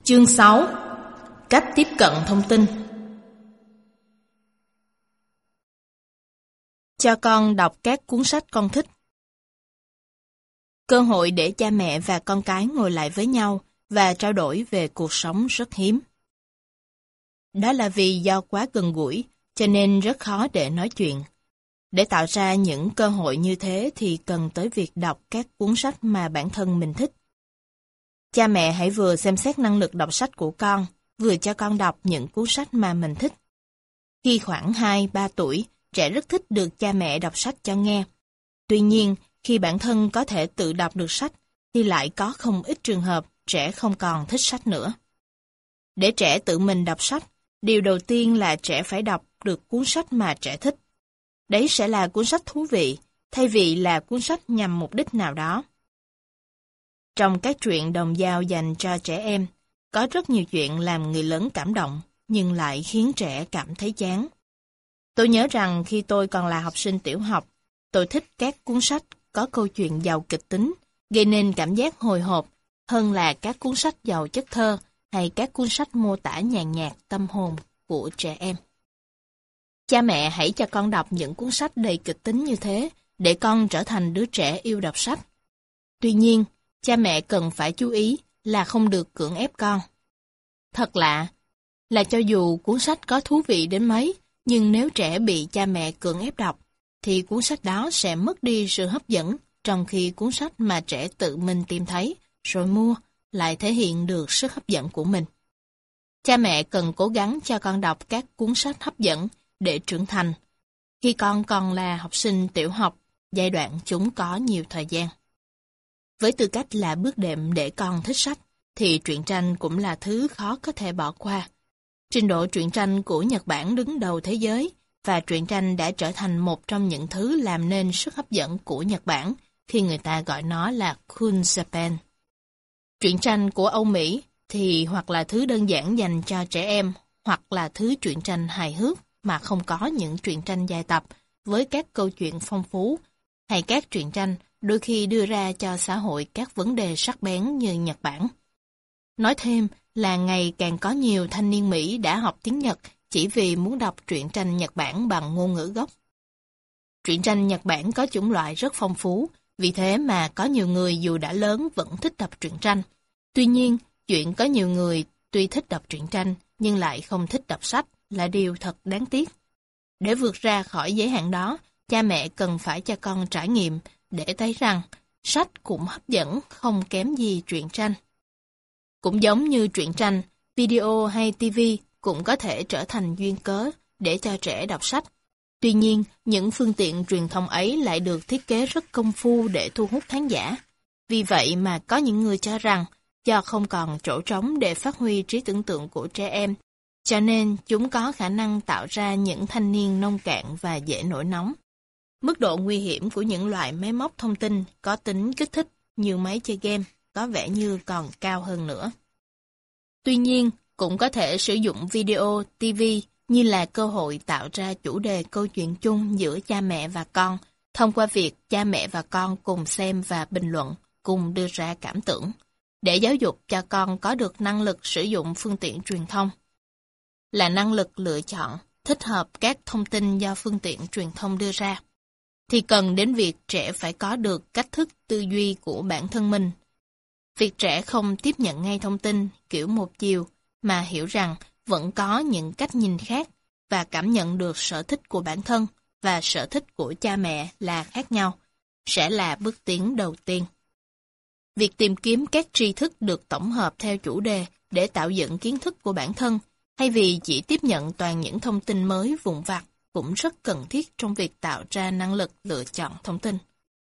Chương 6. Cách tiếp cận thông tin. Cho con đọc các cuốn sách con thích. Cơ hội để cha mẹ và con cái ngồi lại với nhau và trao đổi về cuộc sống rất hiếm. Đó là vì do quá gần gũi, cho nên rất khó để nói chuyện. Để tạo ra những cơ hội như thế thì cần tới việc đọc các cuốn sách mà bản thân mình thích. Cha mẹ hãy vừa xem xét năng lực đọc sách của con, vừa cho con đọc những cuốn sách mà mình thích. Khi khoảng 2-3 tuổi, trẻ rất thích được cha mẹ đọc sách cho nghe. Tuy nhiên, khi bản thân có thể tự đọc được sách, thì lại có không ít trường hợp trẻ không còn thích sách nữa. Để trẻ tự mình đọc sách, điều đầu tiên là trẻ phải đọc được cuốn sách mà trẻ thích. Đấy sẽ là cuốn sách thú vị, thay vì là cuốn sách nhằm mục đích nào đó. Trong các truyện đồng dao dành cho trẻ em, có rất nhiều chuyện làm người lớn cảm động, nhưng lại khiến trẻ cảm thấy chán. Tôi nhớ rằng khi tôi còn là học sinh tiểu học, tôi thích các cuốn sách có câu chuyện giàu kịch tính, gây nên cảm giác hồi hộp, hơn là các cuốn sách giàu chất thơ hay các cuốn sách mô tả nhàn nhạt tâm hồn của trẻ em. Cha mẹ hãy cho con đọc những cuốn sách đầy kịch tính như thế, để con trở thành đứa trẻ yêu đọc sách. Tuy nhiên, cha mẹ cần phải chú ý là không được cưỡng ép con. Thật lạ là cho dù cuốn sách có thú vị đến mấy, nhưng nếu trẻ bị cha mẹ cưỡng ép đọc, thì cuốn sách đó sẽ mất đi sự hấp dẫn, trong khi cuốn sách mà trẻ tự mình tìm thấy, rồi mua, lại thể hiện được sức hấp dẫn của mình. Cha mẹ cần cố gắng cho con đọc các cuốn sách hấp dẫn để trưởng thành. Khi con còn là học sinh tiểu học, giai đoạn chúng có nhiều thời gian. Với tư cách là bước đệm để con thích sách, thì truyện tranh cũng là thứ khó có thể bỏ qua. Trình độ truyện tranh của Nhật Bản đứng đầu thế giới, và truyện tranh đã trở thành một trong những thứ làm nên sức hấp dẫn của Nhật Bản, khi người ta gọi nó là Cool Japan. Truyện tranh của Âu Mỹ thì hoặc là thứ đơn giản dành cho trẻ em, hoặc là thứ truyện tranh hài hước mà không có những truyện tranh dài tập với các câu chuyện phong phú, hay các truyện tranh đôi khi đưa ra cho xã hội các vấn đề sắc bén như Nhật Bản. Nói thêm là ngày càng có nhiều thanh niên Mỹ đã học tiếng Nhật chỉ vì muốn đọc truyện tranh Nhật Bản bằng ngôn ngữ gốc. Truyện tranh Nhật Bản có chủng loại rất phong phú, vì thế mà có nhiều người dù đã lớn vẫn thích đọc truyện tranh. Tuy nhiên, chuyện có nhiều người tuy thích đọc truyện tranh nhưng lại không thích đọc sách là điều thật đáng tiếc. Để vượt ra khỏi giới hạn đó, cha mẹ cần phải cho con trải nghiệm để thấy rằng sách cũng hấp dẫn không kém gì truyện tranh. Cũng giống như truyện tranh, video hay TV cũng có thể trở thành duyên cớ để cho trẻ đọc sách. Tuy nhiên, những phương tiện truyền thông ấy lại được thiết kế rất công phu để thu hút khán giả. Vì vậy mà có những người cho rằng, do không còn chỗ trống để phát huy trí tưởng tượng của trẻ em, cho nên chúng có khả năng tạo ra những thanh niên nông cạn và dễ nổi nóng. Mức độ nguy hiểm của những loại máy móc thông tin có tính kích thích như máy chơi game có vẻ như còn cao hơn nữa. Tuy nhiên, cũng có thể sử dụng video, TV như là cơ hội tạo ra chủ đề câu chuyện chung giữa cha mẹ và con, thông qua việc cha mẹ và con cùng xem và bình luận, cùng đưa ra cảm tưởng, để giáo dục cho con có được năng lực sử dụng phương tiện truyền thông. Là năng lực lựa chọn, thích hợp các thông tin do phương tiện truyền thông đưa ra, thì cần đến việc trẻ phải có được cách thức tư duy của bản thân mình. Việc trẻ không tiếp nhận ngay thông tin kiểu một chiều, mà hiểu rằng vẫn có những cách nhìn khác và cảm nhận được sở thích của bản thân và sở thích của cha mẹ là khác nhau, sẽ là bước tiến đầu tiên. Việc tìm kiếm các tri thức được tổng hợp theo chủ đề để tạo dựng kiến thức của bản thân, thay vì chỉ tiếp nhận toàn những thông tin mới vụn vặt, cũng rất cần thiết trong việc tạo ra năng lực lựa chọn thông tin.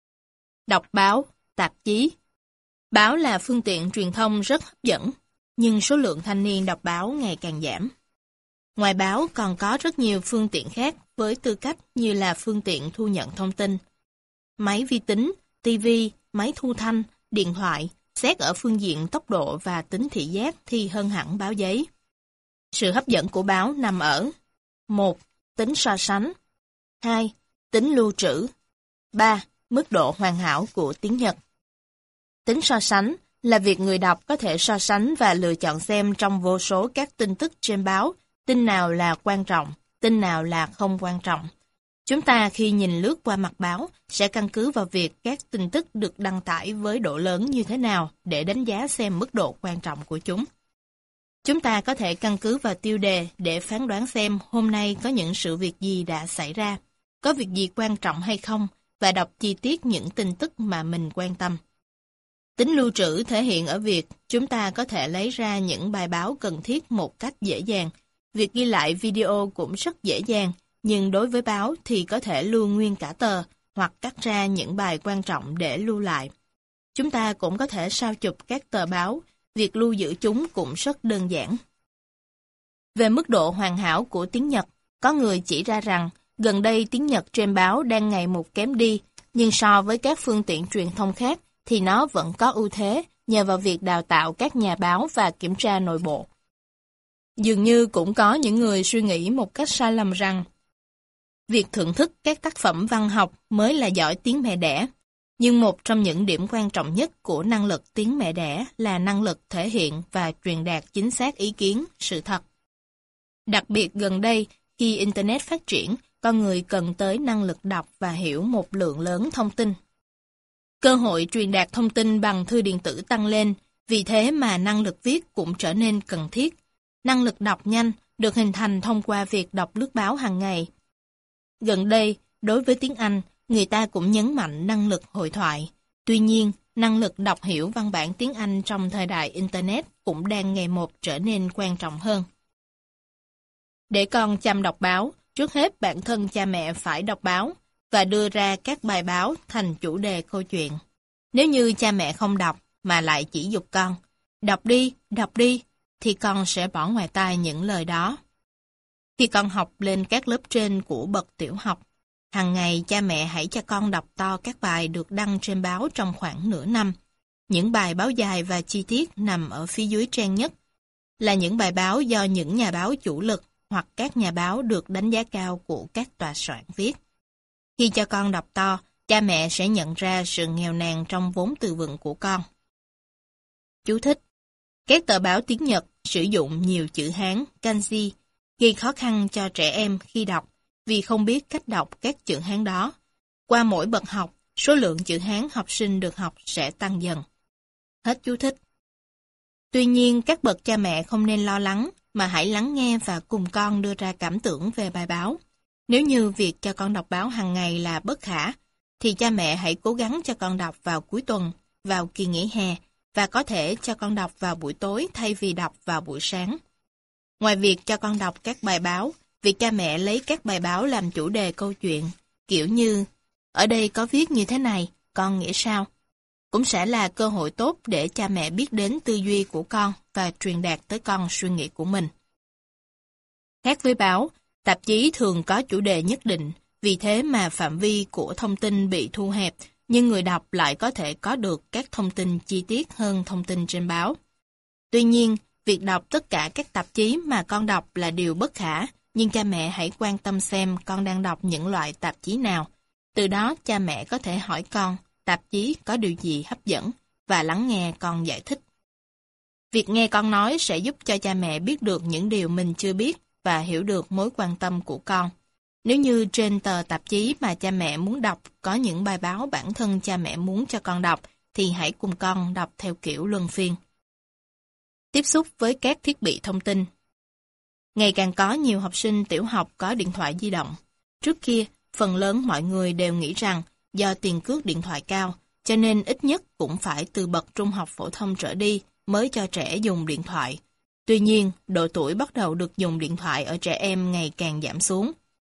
Đọc báo, tạp chí. Báo là phương tiện truyền thông rất hấp dẫn, nhưng số lượng thanh niên đọc báo ngày càng giảm. Ngoài báo còn có rất nhiều phương tiện khác với tư cách như là phương tiện thu nhận thông tin. Máy vi tính, TV, máy thu thanh, điện thoại, xét ở phương diện tốc độ và tính thị giác thì hơn hẳn báo giấy. Sự hấp dẫn của báo nằm ở 1. Tính so sánh. 2. Tính lưu trữ. 3. Mức độ hoàn hảo của tiếng Nhật. Tính so sánh là việc người đọc có thể so sánh và lựa chọn xem trong vô số các tin tức trên báo, tin nào là quan trọng, tin nào là không quan trọng. Chúng ta khi nhìn lướt qua mặt báo sẽ căn cứ vào việc các tin tức được đăng tải với độ lớn như thế nào để đánh giá xem mức độ quan trọng của chúng. Chúng ta có thể căn cứ vào tiêu đề để phán đoán xem hôm nay có những sự việc gì đã xảy ra, có việc gì quan trọng hay không, và đọc chi tiết những tin tức mà mình quan tâm. Tính lưu trữ thể hiện ở việc chúng ta có thể lấy ra những bài báo cần thiết một cách dễ dàng. Việc ghi lại video cũng rất dễ dàng, nhưng đối với báo thì có thể lưu nguyên cả tờ hoặc cắt ra những bài quan trọng để lưu lại. Chúng ta cũng có thể sao chụp các tờ báo, việc lưu giữ chúng cũng rất đơn giản. Về mức độ hoàn hảo của tiếng Nhật, có người chỉ ra rằng gần đây tiếng Nhật trên báo đang ngày một kém đi, nhưng so với các phương tiện truyền thông khác thì nó vẫn có ưu thế nhờ vào việc đào tạo các nhà báo và kiểm tra nội bộ. Dường như cũng có những người suy nghĩ một cách sai lầm rằng việc thưởng thức các tác phẩm văn học mới là giỏi tiếng mẹ đẻ. Nhưng một trong những điểm quan trọng nhất của năng lực tiếng mẹ đẻ là năng lực thể hiện và truyền đạt chính xác ý kiến, sự thật. Đặc biệt gần đây, khi Internet phát triển, con người cần tới năng lực đọc và hiểu một lượng lớn thông tin. Cơ hội truyền đạt thông tin bằng thư điện tử tăng lên, vì thế mà năng lực viết cũng trở nên cần thiết. Năng lực đọc nhanh được hình thành thông qua việc đọc lướt báo hàng ngày. Gần đây, đối với tiếng Anh, người ta cũng nhấn mạnh năng lực hội thoại. Tuy nhiên, năng lực đọc hiểu văn bản tiếng Anh trong thời đại Internet cũng đang ngày một trở nên quan trọng hơn. Để con chăm đọc báo, trước hết bản thân cha mẹ phải đọc báo và đưa ra các bài báo thành chủ đề câu chuyện. Nếu như cha mẹ không đọc mà lại chỉ giục con, đọc đi, thì con sẽ bỏ ngoài tai những lời đó. Khi con học lên các lớp trên của bậc tiểu học, hàng ngày cha mẹ hãy cho con đọc to các bài được đăng trên báo trong khoảng nửa năm. Những bài báo dài và chi tiết nằm ở phía dưới trang nhất là những bài báo do những nhà báo chủ lực hoặc các nhà báo được đánh giá cao của các tòa soạn viết. Khi cho con đọc to, cha mẹ sẽ nhận ra sự nghèo nàn trong vốn từ vựng của con. Chú thích: các tờ báo tiếng Nhật sử dụng nhiều chữ Hán, kanji, gây khó khăn cho trẻ em khi đọc vì không biết cách đọc các chữ Hán đó. Qua mỗi bậc học, số lượng chữ Hán học sinh được học sẽ tăng dần. Hết chú thích. Tuy nhiên, các bậc cha mẹ không nên lo lắng, mà hãy lắng nghe và cùng con đưa ra cảm tưởng về bài báo. Nếu như việc cho con đọc báo hàng ngày là bất khả, thì cha mẹ hãy cố gắng cho con đọc vào cuối tuần, vào kỳ nghỉ hè, và có thể cho con đọc vào buổi tối thay vì đọc vào buổi sáng. Ngoài việc cho con đọc các bài báo, việc cha mẹ lấy các bài báo làm chủ đề câu chuyện, kiểu như ở đây có viết như thế này, con nghĩ sao? Cũng sẽ là cơ hội tốt để cha mẹ biết đến tư duy của con và truyền đạt tới con suy nghĩ của mình. Khác với báo, tạp chí thường có chủ đề nhất định, vì thế mà phạm vi của thông tin bị thu hẹp, nhưng người đọc lại có thể có được các thông tin chi tiết hơn thông tin trên báo. Tuy nhiên, việc đọc tất cả các tạp chí mà con đọc là điều bất khả, nhưng cha mẹ hãy quan tâm xem con đang đọc những loại tạp chí nào. Từ đó cha mẹ có thể hỏi con tạp chí có điều gì hấp dẫn và lắng nghe con giải thích. Việc nghe con nói sẽ giúp cho cha mẹ biết được những điều mình chưa biết và hiểu được mối quan tâm của con. Nếu như trên tờ tạp chí mà cha mẹ muốn đọc có những bài báo bản thân cha mẹ muốn cho con đọc, thì hãy cùng con đọc theo kiểu luân phiên. Tiếp xúc với các thiết bị thông tin. Ngày càng có nhiều học sinh tiểu học có điện thoại di động. Trước kia, phần lớn mọi người đều nghĩ rằng do tiền cước điện thoại cao, cho nên ít nhất cũng phải từ bậc trung học phổ thông trở đi mới cho trẻ dùng điện thoại. Tuy nhiên, độ tuổi bắt đầu được dùng điện thoại ở trẻ em ngày càng giảm xuống.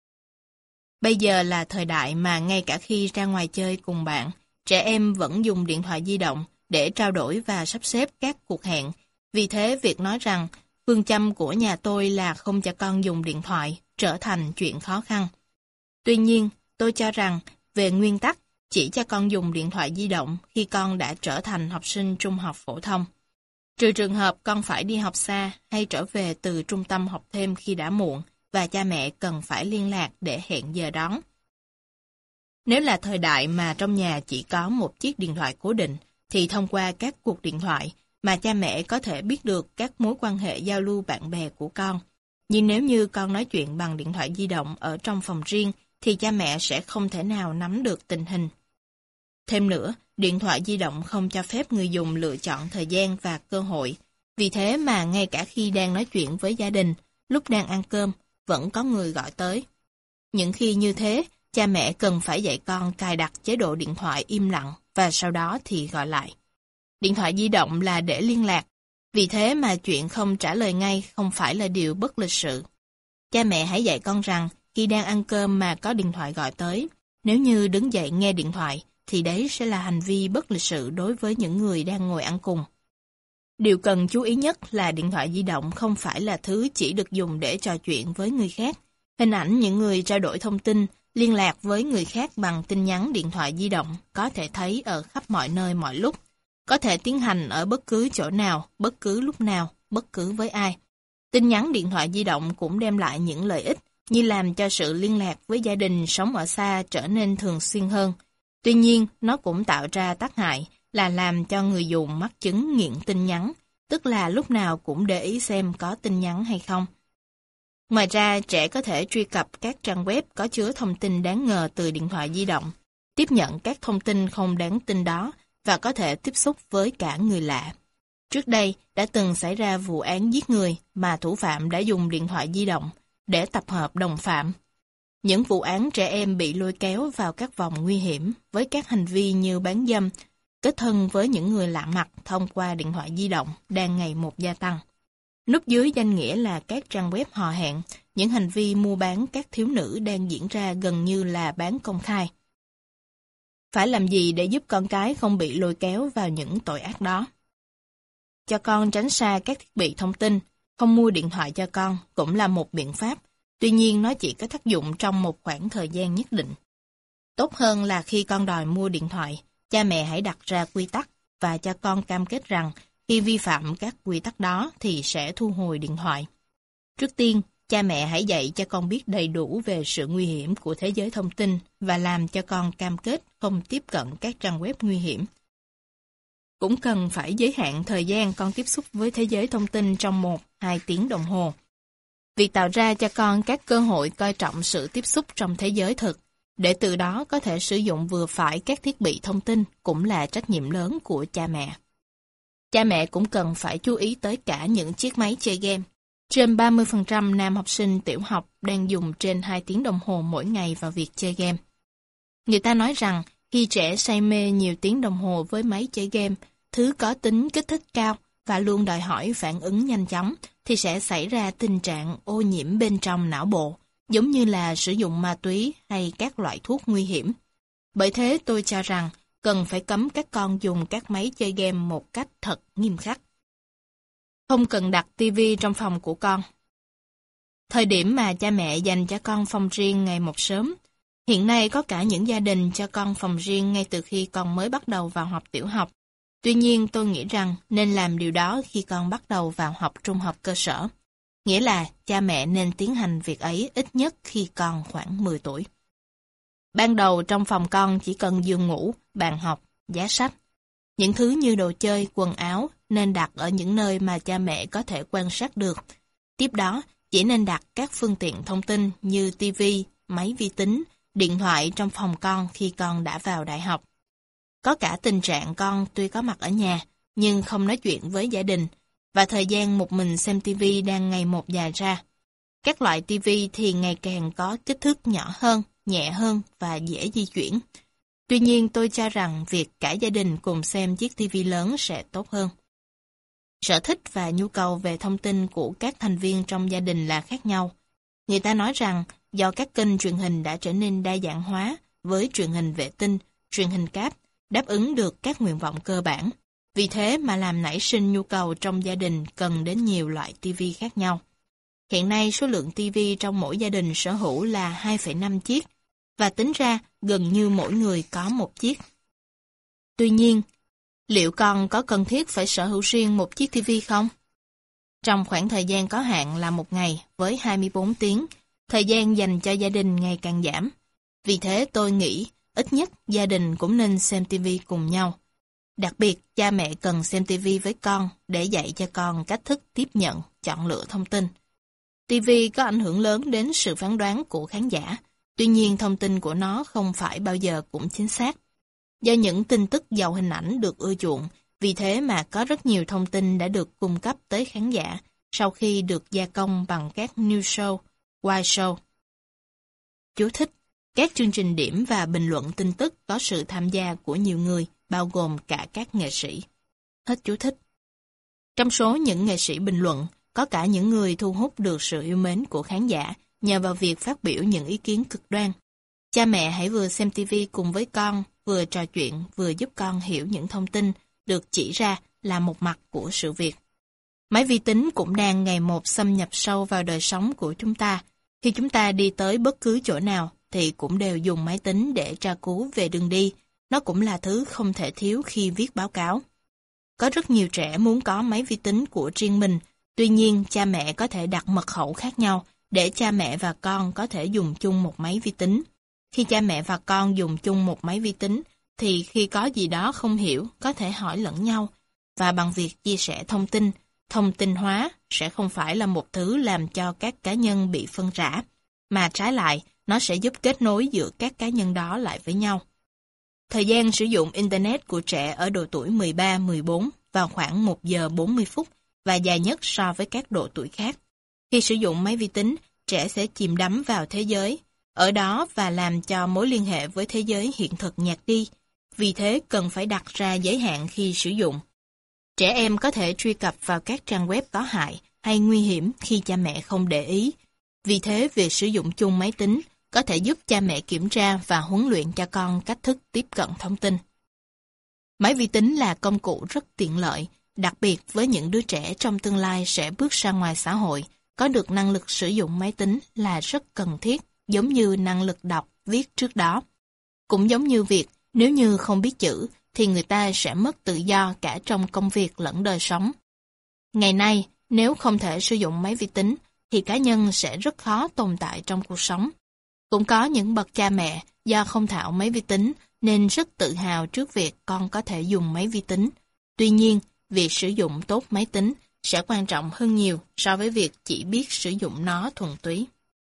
Bây giờ là thời đại mà ngay cả khi ra ngoài chơi cùng bạn, trẻ em vẫn dùng điện thoại di động để trao đổi và sắp xếp các cuộc hẹn. Vì thế, việc nói rằng phương châm của nhà tôi là không cho con dùng điện thoại trở thành chuyện khó khăn. Tuy nhiên, tôi cho rằng về nguyên tắc, chỉ cho con dùng điện thoại di động khi con đã trở thành học sinh trung học phổ thông. Trừ trường hợp con phải đi học xa hay trở về từ trung tâm học thêm khi đã muộn và cha mẹ cần phải liên lạc để hẹn giờ đón. Nếu là thời đại mà trong nhà chỉ có một chiếc điện thoại cố định, thì thông qua các cuộc điện thoại mà cha mẹ có thể biết được các mối quan hệ giao lưu bạn bè của con. Nhưng nếu như con nói chuyện bằng điện thoại di động ở trong phòng riêng, thì cha mẹ sẽ không thể nào nắm được tình hình. Thêm nữa, điện thoại di động không cho phép người dùng lựa chọn thời gian và cơ hội. Vì thế mà ngay cả khi đang nói chuyện với gia đình, lúc đang ăn cơm, vẫn có người gọi tới. Những khi như thế, cha mẹ cần phải dạy con cài đặt chế độ điện thoại im lặng và sau đó thì gọi lại. Điện thoại di động là để liên lạc, vì thế mà chuyện không trả lời ngay không phải là điều bất lịch sự. Cha mẹ hãy dạy con rằng khi đang ăn cơm mà có điện thoại gọi tới, nếu như đứng dậy nghe điện thoại, thì đấy sẽ là hành vi bất lịch sự đối với những người đang ngồi ăn cùng. Điều cần chú ý nhất là điện thoại di động không phải là thứ chỉ được dùng để trò chuyện với người khác. Hình ảnh những người trao đổi thông tin, liên lạc với người khác bằng tin nhắn điện thoại di động có thể thấy ở khắp mọi nơi mọi lúc, có thể tiến hành ở bất cứ chỗ nào, bất cứ lúc nào, bất cứ với ai. Tin nhắn điện thoại di động cũng đem lại những lợi ích như làm cho sự liên lạc với gia đình sống ở xa trở nên thường xuyên hơn. Tuy nhiên, nó cũng tạo ra tác hại là làm cho người dùng mắc chứng nghiện tin nhắn, tức là lúc nào cũng để ý xem có tin nhắn hay không. Ngoài ra, trẻ có thể truy cập các trang web có chứa thông tin đáng ngờ từ điện thoại di động, tiếp nhận các thông tin không đáng tin đó và có thể tiếp xúc với cả người lạ. Trước đây, đã từng xảy ra vụ án giết người mà thủ phạm đã dùng điện thoại di động để tập hợp đồng phạm. Những vụ án trẻ em bị lôi kéo vào các vòng nguy hiểm với các hành vi như bán dâm, kết thân với những người lạ mặt thông qua điện thoại di động đang ngày một gia tăng. Núp dưới danh nghĩa là các trang web hò hẹn, những hành vi mua bán các thiếu nữ đang diễn ra gần như là bán công khai. Phải làm gì để giúp con cái không bị lôi kéo vào những tội ác đó? Cho con tránh xa các thiết bị thông tin, không mua điện thoại cho con cũng là một biện pháp, tuy nhiên nó chỉ có tác dụng trong một khoảng thời gian nhất định. Tốt hơn là khi con đòi mua điện thoại, cha mẹ hãy đặt ra quy tắc và cho con cam kết rằng khi vi phạm các quy tắc đó thì sẽ thu hồi điện thoại. Trước tiên, cha mẹ hãy dạy cho con biết đầy đủ về sự nguy hiểm của thế giới thông tin và làm cho con cam kết không tiếp cận các trang web nguy hiểm. Cũng cần phải giới hạn thời gian con tiếp xúc với thế giới thông tin trong 1-2 tiếng đồng hồ. Việc tạo ra cho con các cơ hội coi trọng sự tiếp xúc trong thế giới thực, để từ đó có thể sử dụng vừa phải các thiết bị thông tin cũng là trách nhiệm lớn của cha mẹ. Cha mẹ cũng cần phải chú ý tới cả những chiếc máy chơi game. Trên 30% nam học sinh tiểu học đang dùng trên 2 tiếng đồng hồ mỗi ngày vào việc chơi game. Người ta nói rằng khi trẻ say mê nhiều tiếng đồng hồ với máy chơi game, thứ có tính kích thích cao và luôn đòi hỏi phản ứng nhanh chóng, thì sẽ xảy ra tình trạng ô nhiễm bên trong não bộ, giống như là sử dụng ma túy hay các loại thuốc nguy hiểm. Bởi thế tôi cho rằng cần phải cấm các con dùng các máy chơi game một cách thật nghiêm khắc. Không cần đặt TV trong phòng của con. Thời điểm mà cha mẹ dành cho con phòng riêng ngày một sớm. Hiện nay có cả những gia đình cho con phòng riêng ngay từ khi con mới bắt đầu vào học tiểu học. Tuy nhiên tôi nghĩ rằng nên làm điều đó khi con bắt đầu vào học trung học cơ sở. Nghĩa là cha mẹ nên tiến hành việc ấy ít nhất khi con khoảng 10 tuổi. Ban đầu trong phòng con chỉ cần giường ngủ, bàn học, giá sách. Những thứ như đồ chơi, quần áo nên đặt ở những nơi mà cha mẹ có thể quan sát được. Tiếp đó, chỉ nên đặt các phương tiện thông tin như TV, máy vi tính, điện thoại trong phòng con khi con đã vào đại học. Có cả tình trạng con tuy có mặt ở nhà, nhưng không nói chuyện với gia đình, và thời gian một mình xem TV đang ngày một dài ra. Các loại TV thì ngày càng có kích thước nhỏ hơn, nhẹ hơn và dễ di chuyển. Tuy nhiên tôi cho rằng việc cả gia đình cùng xem chiếc TV lớn sẽ tốt hơn. Sở thích và nhu cầu về thông tin của các thành viên trong gia đình là khác nhau. Người ta nói rằng do các kênh truyền hình đã trở nên đa dạng hóa với truyền hình vệ tinh, truyền hình cáp, đáp ứng được các nguyện vọng cơ bản. Vì thế mà làm nảy sinh nhu cầu trong gia đình cần đến nhiều loại TV khác nhau. Hiện nay số lượng TV trong mỗi gia đình sở hữu là 2,5 chiếc, và tính ra gần như mỗi người có một chiếc. Tuy nhiên, liệu con có cần thiết phải sở hữu riêng một chiếc TV không? Trong khoảng thời gian có hạn là một ngày với 24 tiếng, thời gian dành cho gia đình ngày càng giảm. Vì thế tôi nghĩ ít nhất gia đình cũng nên xem TV cùng nhau. Đặc biệt, cha mẹ cần xem TV với con để dạy cho con cách thức tiếp nhận, chọn lựa thông tin. TV có ảnh hưởng lớn đến sự phán đoán của khán giả, tuy nhiên thông tin của nó không phải bao giờ cũng chính xác. Do những tin tức giàu hình ảnh được ưa chuộng, vì thế mà có rất nhiều thông tin đã được cung cấp tới khán giả sau khi được gia công bằng các news show, white show. Chú thích: các chương trình điểm và bình luận tin tức có sự tham gia của nhiều người, bao gồm cả các nghệ sĩ. Hết chú thích. Trong số những nghệ sĩ bình luận, có cả những người thu hút được sự yêu mến của khán giả nhờ vào việc phát biểu những ý kiến cực đoan. Cha mẹ hãy vừa xem TV cùng với con, vừa trò chuyện, vừa giúp con hiểu những thông tin được chỉ ra là một mặt của sự việc. Máy vi tính cũng đang ngày một xâm nhập sâu vào đời sống của chúng ta. Khi chúng ta đi tới bất cứ chỗ nào thì cũng đều dùng máy tính để tra cứu về đường đi. Nó cũng là thứ không thể thiếu khi viết báo cáo. Có rất nhiều trẻ muốn có máy vi tính của riêng mình, tuy nhiên cha mẹ có thể đặt mật khẩu khác nhau để cha mẹ và con có thể dùng chung một máy vi tính. Khi cha mẹ và con dùng chung một máy vi tính, thì khi có gì đó không hiểu có thể hỏi lẫn nhau, và bằng việc chia sẻ thông tin hóa sẽ không phải là một thứ làm cho các cá nhân bị phân rã, mà trái lại, nó sẽ giúp kết nối giữa các cá nhân đó lại với nhau. Thời gian sử dụng Internet của trẻ ở độ tuổi 13-14 vào khoảng 1 giờ 40 phút và dài nhất so với các độ tuổi khác. Khi sử dụng máy vi tính, trẻ sẽ chìm đắm vào thế giới, ở đó và làm cho mối liên hệ với thế giới hiện thực nhạt đi. Vì thế cần phải đặt ra giới hạn khi sử dụng. Trẻ em có thể truy cập vào các trang web có hại hay nguy hiểm khi cha mẹ không để ý. Vì thế việc sử dụng chung máy tính có thể giúp cha mẹ kiểm tra và huấn luyện cho con cách thức tiếp cận thông tin. Máy vi tính là công cụ rất tiện lợi, đặc biệt với những đứa trẻ trong tương lai sẽ bước ra ngoài xã hội, có được năng lực sử dụng máy tính là rất cần thiết, giống như năng lực đọc, viết trước đó. Cũng giống như việc nếu như không biết chữ thì người ta sẽ mất tự do cả trong công việc lẫn đời sống. Ngày nay, nếu không thể sử dụng máy vi tính thì cá nhân sẽ rất khó tồn tại trong cuộc sống. Cũng có những bậc cha mẹ do không thạo máy vi tính nên rất tự hào trước việc con có thể dùng máy vi tính. Tuy nhiên, việc sử dụng tốt máy tính sẽ quan trọng hơn nhiều so với việc chỉ biết sử dụng nó thuần túy.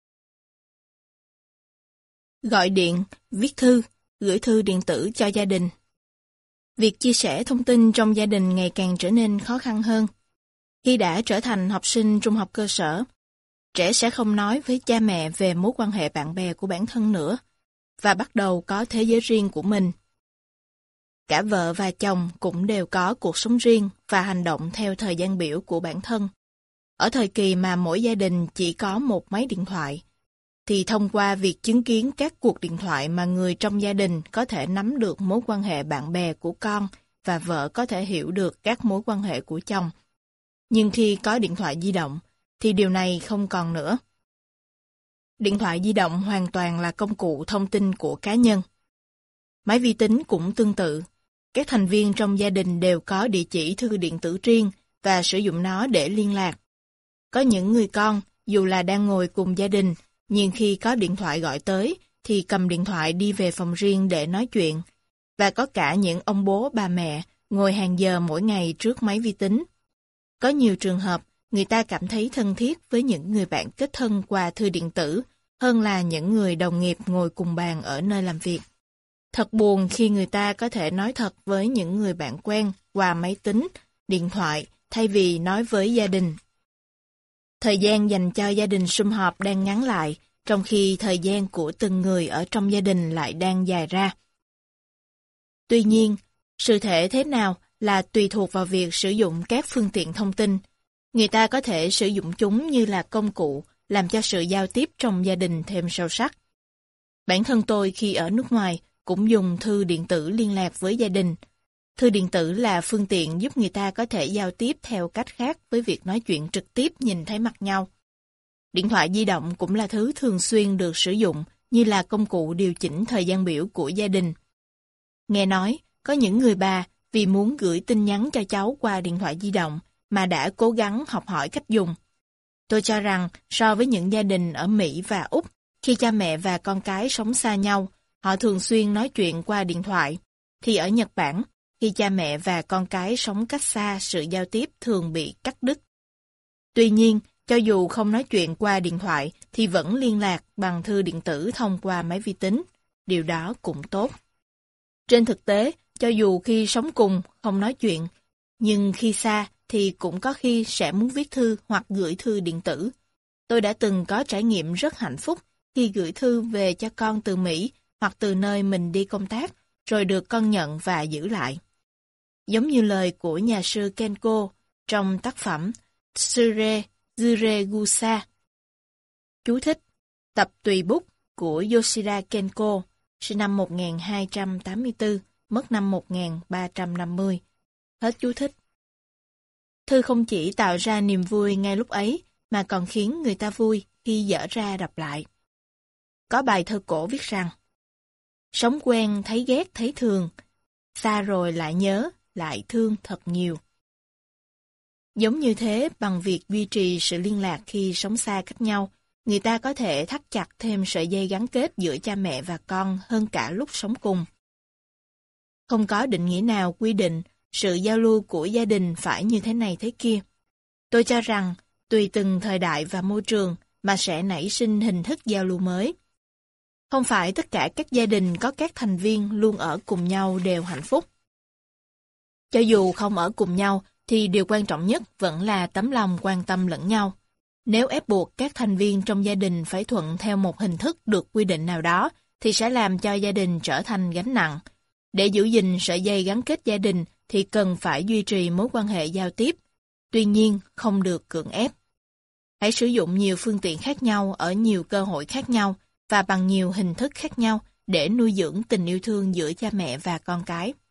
Gọi điện, viết thư, gửi thư điện tử cho gia đình. Việc chia sẻ thông tin trong gia đình ngày càng trở nên khó khăn hơn. Khi đã trở thành học sinh trung học cơ sở, trẻ sẽ không nói với cha mẹ về mối quan hệ bạn bè của bản thân nữa, và bắt đầu có thế giới riêng của mình. Cả vợ và chồng cũng đều có cuộc sống riêng và hành động theo thời gian biểu của bản thân. Ở thời kỳ mà mỗi gia đình chỉ có một máy điện thoại, thì thông qua việc chứng kiến các cuộc điện thoại mà người trong gia đình có thể nắm được mối quan hệ bạn bè của con và vợ có thể hiểu được các mối quan hệ của chồng. Nhưng khi có điện thoại di động, thì điều này không còn nữa. Điện thoại di động hoàn toàn là công cụ thông tin của cá nhân. Máy vi tính cũng tương tự. Các thành viên trong gia đình đều có địa chỉ thư điện tử riêng và sử dụng nó để liên lạc. Có những người con, dù là đang ngồi cùng gia đình, nhưng khi có điện thoại gọi tới, thì cầm điện thoại đi về phòng riêng để nói chuyện. Và có cả những ông bố bà mẹ ngồi hàng giờ mỗi ngày trước máy vi tính. Có nhiều trường hợp, người ta cảm thấy thân thiết với những người bạn kết thân qua thư điện tử hơn là những người đồng nghiệp ngồi cùng bàn ở nơi làm việc. Thật buồn khi người ta có thể nói thật với những người bạn quen qua máy tính, điện thoại thay vì nói với gia đình. Thời gian dành cho gia đình sum họp đang ngắn lại, trong khi thời gian của từng người ở trong gia đình lại đang dài ra. Tuy nhiên, sự thể thế nào là tùy thuộc vào việc sử dụng các phương tiện thông tin. Người ta có thể sử dụng chúng như là công cụ làm cho sự giao tiếp trong gia đình thêm sâu sắc. Bản thân tôi khi ở nước ngoài cũng dùng thư điện tử liên lạc với gia đình. Thư điện tử là phương tiện giúp người ta có thể giao tiếp theo cách khác với việc nói chuyện trực tiếp nhìn thấy mặt nhau. Điện thoại di động cũng là thứ thường xuyên được sử dụng như là công cụ điều chỉnh thời gian biểu của gia đình. Nghe nói, có những người bà vì muốn gửi tin nhắn cho cháu qua điện thoại di động mà đã cố gắng học hỏi cách dùng. Tôi cho rằng so với những gia đình ở Mỹ và Úc, khi cha mẹ và con cái sống xa nhau, họ thường xuyên nói chuyện qua điện thoại, thì ở Nhật Bản, khi cha mẹ và con cái sống cách xa, sự giao tiếp thường bị cắt đứt. Tuy nhiên, cho dù không nói chuyện qua điện thoại thì vẫn liên lạc bằng thư điện tử thông qua máy vi tính. Điều đó cũng tốt. Trên thực tế, cho dù khi sống cùng không nói chuyện, nhưng khi xa thì cũng có khi sẽ muốn viết thư hoặc gửi thư điện tử. Tôi đã từng có trải nghiệm rất hạnh phúc khi gửi thư về cho con từ Mỹ hoặc từ nơi mình đi công tác, rồi được con nhận và giữ lại. Giống như lời của nhà sư Kenko trong tác phẩm Tsure Juregusa. Chú thích: tập tùy bút của Yoshida Kenko, sinh năm 1284, mất năm 1350. Hết chú thích. Thư không chỉ tạo ra niềm vui ngay lúc ấy, mà còn khiến người ta vui khi dở ra đọc lại. Có bài thơ cổ viết rằng: sống quen thấy ghét thấy thường, xa rồi lại nhớ, lại thương thật nhiều. Giống như thế, bằng việc duy trì sự liên lạc khi sống xa cách nhau, người ta có thể thắt chặt thêm sợi dây gắn kết giữa cha mẹ và con hơn cả lúc sống cùng. Không có định nghĩa nào quy định sự giao lưu của gia đình phải như thế này thế kia. Tôi cho rằng, tùy từng thời đại và môi trường mà sẽ nảy sinh hình thức giao lưu mới. Không phải tất cả các gia đình có các thành viên luôn ở cùng nhau đều hạnh phúc. Cho dù không ở cùng nhau, thì điều quan trọng nhất vẫn là tấm lòng quan tâm lẫn nhau. Nếu ép buộc các thành viên trong gia đình phải thuận theo một hình thức được quy định nào đó, thì sẽ làm cho gia đình trở thành gánh nặng. Để giữ gìn sợi dây gắn kết gia đình thì cần phải duy trì mối quan hệ giao tiếp. Tuy nhiên, không được cưỡng ép. Hãy sử dụng nhiều phương tiện khác nhau ở nhiều cơ hội khác nhau và bằng nhiều hình thức khác nhau để nuôi dưỡng tình yêu thương giữa cha mẹ và con cái.